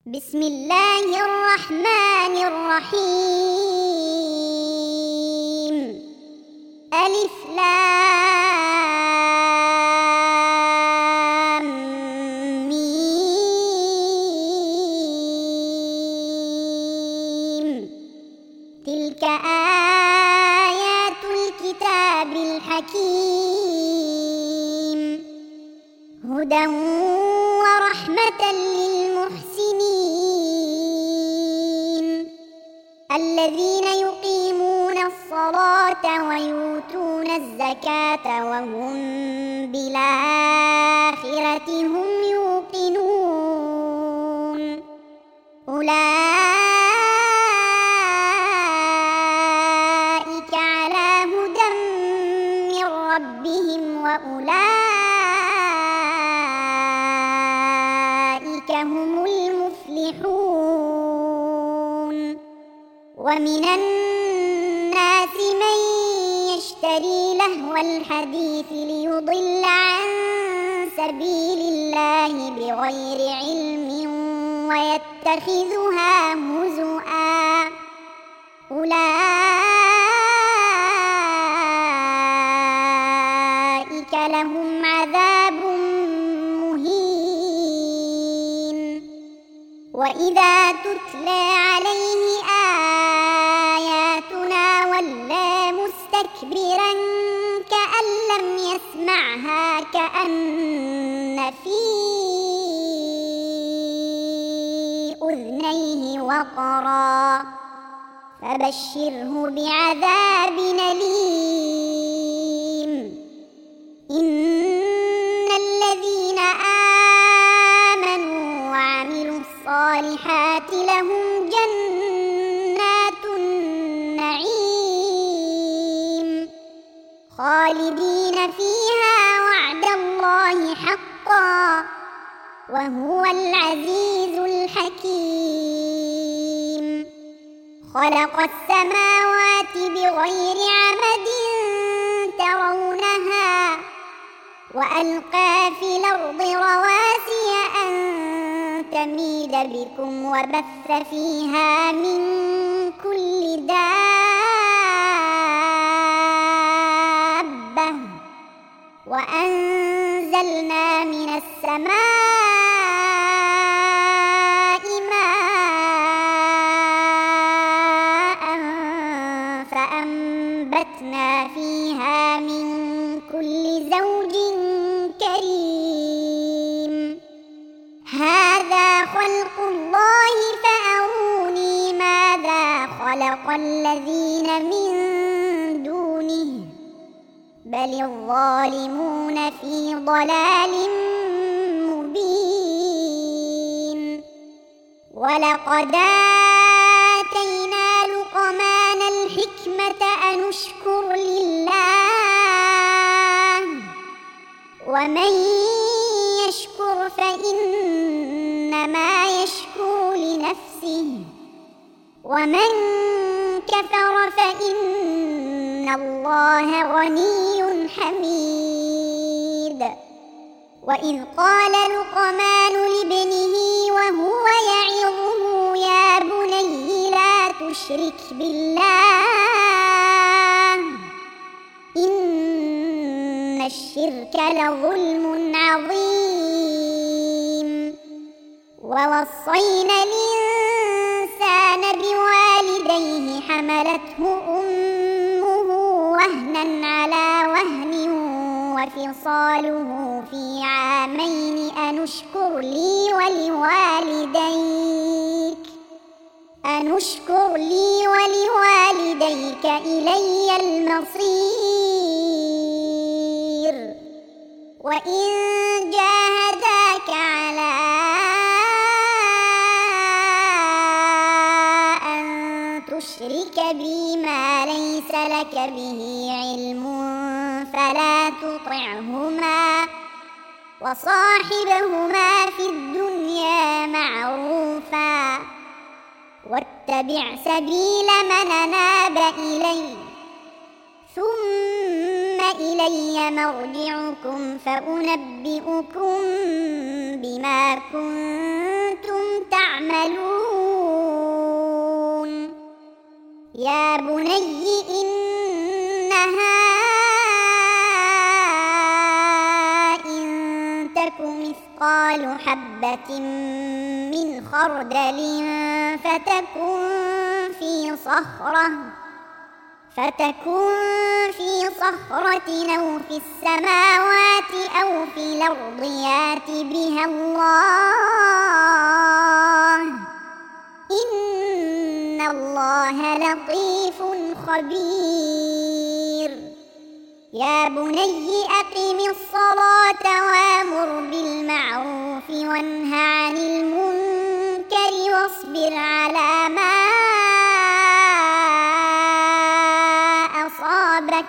بسم الله الرحمن الرحيم. ألف لام ميم. تلك آيات الكتاب الحكيم، هدى ورحمة للمحسنين الذين يقيمون الصلاة ويؤتون الزكاة وهم بالآخرة هم يوقنون. أولئك على هدى من ربهم وأولئك هم المفلحون. ومن الناس من يشتري لهو الحديث ليضل عن سبيل الله بغير علم ويتخذها هزؤا، أولئك لهم عذاب مهين. وإذا تتلى عليه آياتنا ولى مستكبرا كأن لم يسمعها كأن في أذنيه وقرا، فبشره بعذاب أليم. إن الذين آمنوا وعملوا الصالحات لهم جنات النعيم خالدين فيها وعد الله حقا وهو العزيز الحكيم. خلق السماوات بغير عمد ترونها وألقى في الأرض رواسي أن تميد بكم وبث فيها من كل دابة وأنزلنا من السماء ماء فأنبتنا فيها من كل زوج كريم. هذا خلق الله فأروني ماذا خلق الذين من دونه بل الظالمون في ضلال مبين. ولقد آتينا لقمان الحكمة أن اشكر لله ومن يشكر فإنما يشكر لنفسه ومن كفر فإن الله غني حميد. وإذ قال لقمان لابنه وهو يعظه يا بني لا تشرك بالله إن الشرك لظلم عظيم. ووصينا الإنسان بوالديه حملته أمه وهنا على وهن وفصاله في عامين أن اشكر لي ولوالديك إلي المصير. وإن جاهداك على أن تشرك بي ما ليس لك به علم فلا تطعهما وصاحبهما في الدنيا معروفا واتبع سبيل من أناب إلي ثم إلي مرجعكم فأنبئكم بما كنتم تعملون. يا بني إنها إن تك مثقال حبة من خردل فتكن في صخرة أو في السماوات أو في الأرض يأت بها الله إن الله لطيف خبير يا بني أقم الصلاة وأمر بالمعروف وانه عن المنكر واصبر على ما أصابك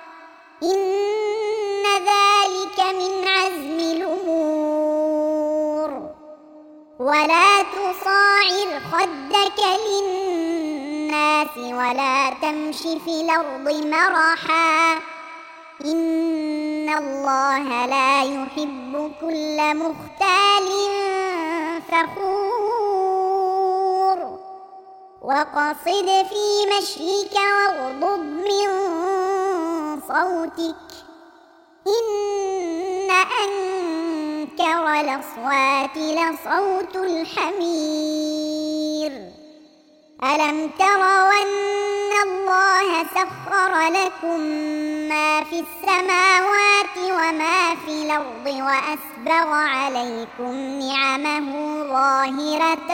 إن ذلك من عزم الأمور ولا تصاعر خدك للناس ولا تمش في الأرض مرحا إن الله لا يحب كل مختال فخور وقصد في مشيك واغضض من صوتك إن أنكر الأصوات لصوت الحمير ألم تروا أن الله سخر لكم ما في السماوات وما في الأرض وأسبغ عليكم نعمه ظاهرة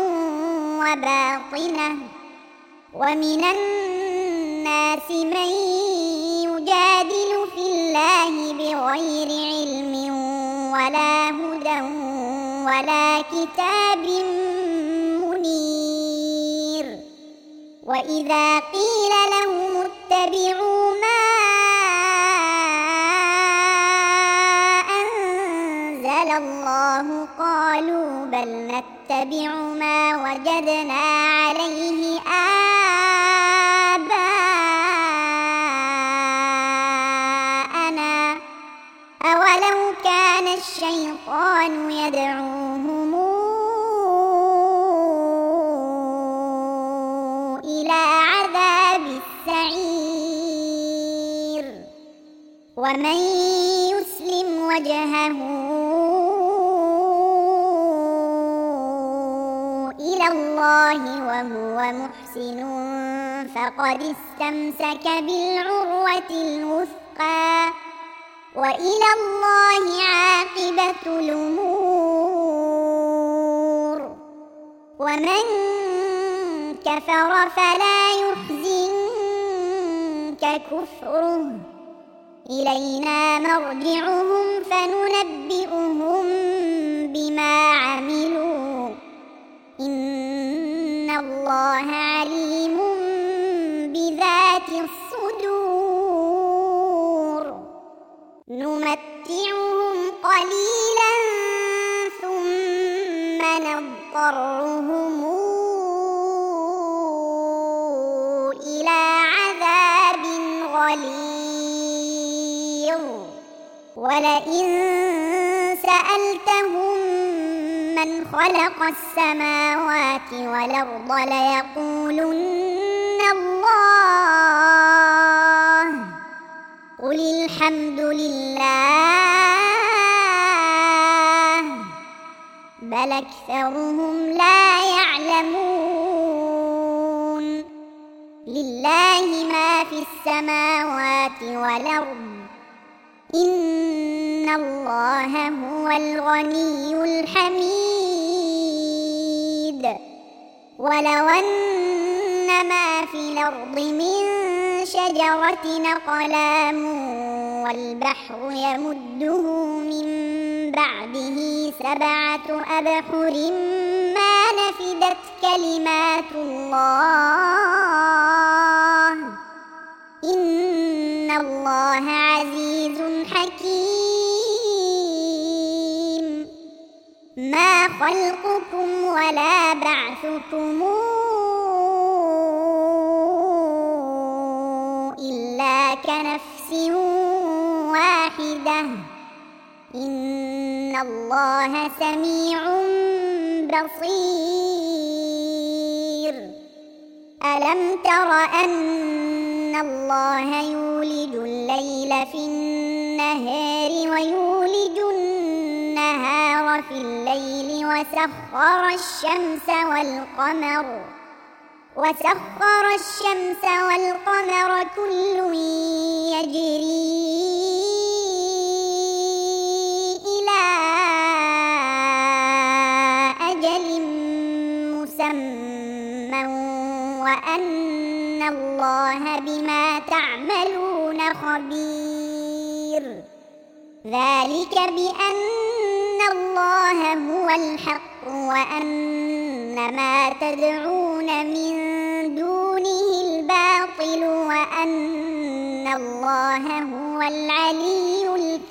وباطنة ومن الناس من يجادل في الله بغير علم ولا هدى ولا كتاب منير وإذا قيل لهم اتبعوا ما أنزل الله قالوا بل نتبع ما وجدنا عليه آباءنا أولو كان الشيطان يدعوهم إلى عذاب السعير ومن يسلم وجهه إلى الله وهو محسن فقد استمسك بالعروة الوثقى وإلى الله عاقبة الأمور ومن كفر فلا يحزنك كفره إلينا مرجعهم فننبئهم بما عملوا إن الله عليم بذات الصدور نمتعهم قليلا ثم نضطرهم إلى عذاب غليظ ولئن سألتهم من خلق السماوات والأرض ليقولن الله قل الحمد لله بل أكثرهم لا يعلمون لله ما في السماوات والأرض إن الله هو الغني الحميد ولو أن ما في الأرض من شجرة أقلام والبحر يمده من بعده 7 أبحر ما نفدت كلمات الله إن الله عزيز حكيم ما خلقكم ولا بعثكم إلا كنفس واحدة إن الله سميع بصير ألم تر أن الله يولج الليل في النهار ويولج النهار في الليل وسخر الشمس والقمر كل يجري إلى أجل مسمى وأن الله بما تعملون خبير ذلك بأن الله هو الحق وأن ما تدعون من دونه الباطل وأن الله هو العلي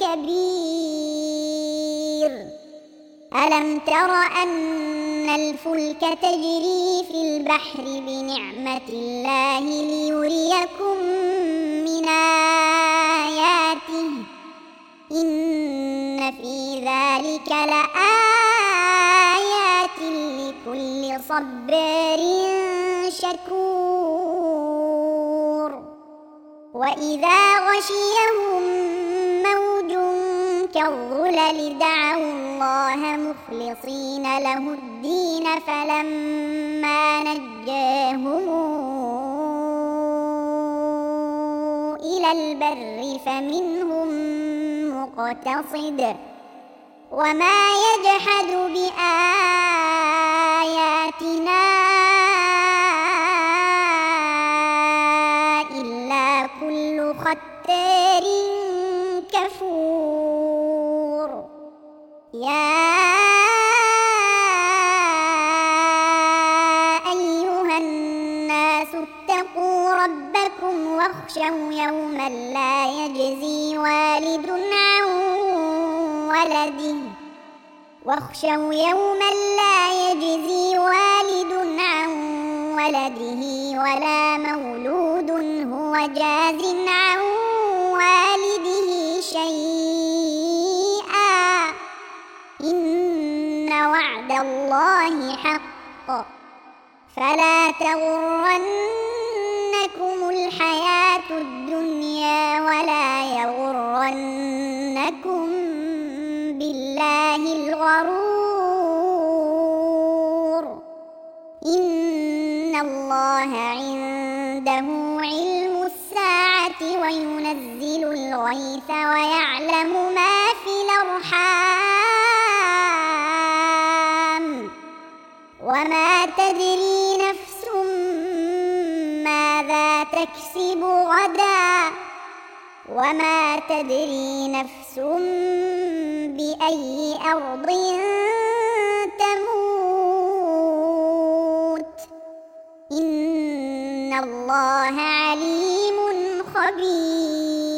الكبير ألم تر أن الفلك تجري في البحر بنعمة الله ليريكم من آياته إن في ذلك لآيات لكل صبار شكور وإذا غشيهم موج كالظلل دعوا الله مخلصين له الدين فلما نجاهم إلى البر فمنهم مقتصد وما يجحد بآياتنا إلا كل ختار كفور يا أيها الناس اتقوا ربكم واخشوا يوما لا يجزي والد عن ولده ولا مولود هو جاز عن والده شيئا إن وعد الله حق فلا تغرنكم الحياة الدنيا ولا يغرنكم بالله الغرور إن الله عنده علم الساعة وينزل الغيث ويعلم ما في الأرحام وما تدري نفس ماذا تكسب غدا وما تدري نفس بأي أرض تموت إن الله عليم خبير.